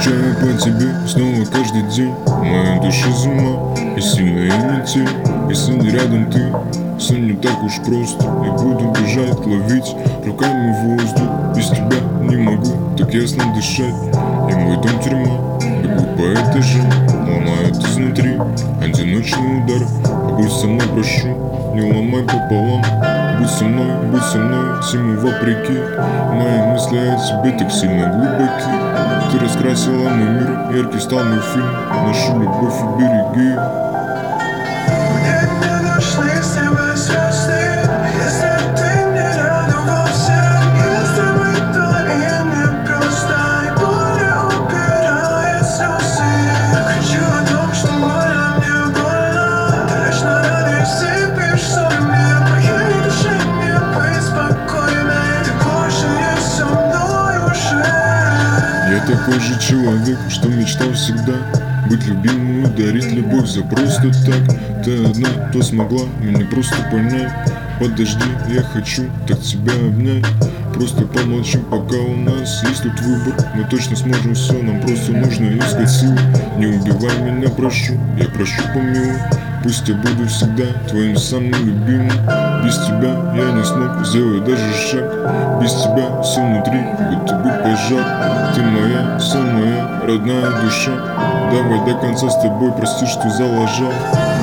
Скучаю по тебе снова каждый день. В моей душе зима и сильная метель. Если не рядом ты, все не так уж просто. Я буду бежать, ловить руками воздух. Без тебя не могу так ясно дышать. И мой дом тюрьма, бегу по этажам, ломают изнутри одиночный удар. Будь со мной, прошу, не ломай пополам. Будь со мной, всему вопреки. Мои мысли о тебе так сильно глубоки. Ты раскрасила мой мир, яркий стал мой фильм. Нашу любовь и береги. Мне не нужны с тобой звезды, если ты не рядом во всем. Если выдала и мне просто, и боль убирает слезы. Я кричу о том, что больно, мне больно. Ты лишь на радости пишешь свой мир. Моей душе не быть спокойной. Ты больше не со мной уже. Я такой же человек, что мечтал всегда быть любимым и дарить любовь за просто так. Ты одна, кто смогла меня просто понять. Подожди, я хочу так тебя обнять. Просто помолчим, пока у нас есть тут выбор. Мы точно сможем все, нам просто нужно искать силы. Не убивай меня, прошу, я прошу помилуй. Пусть я буду всегда твоим самым любимым. Без тебя я не смог сделать даже шаг. Без тебя все внутри, будто бы пожар. Ты моя, самая родная душа. Давай до конца с тобой, прости, что залажал.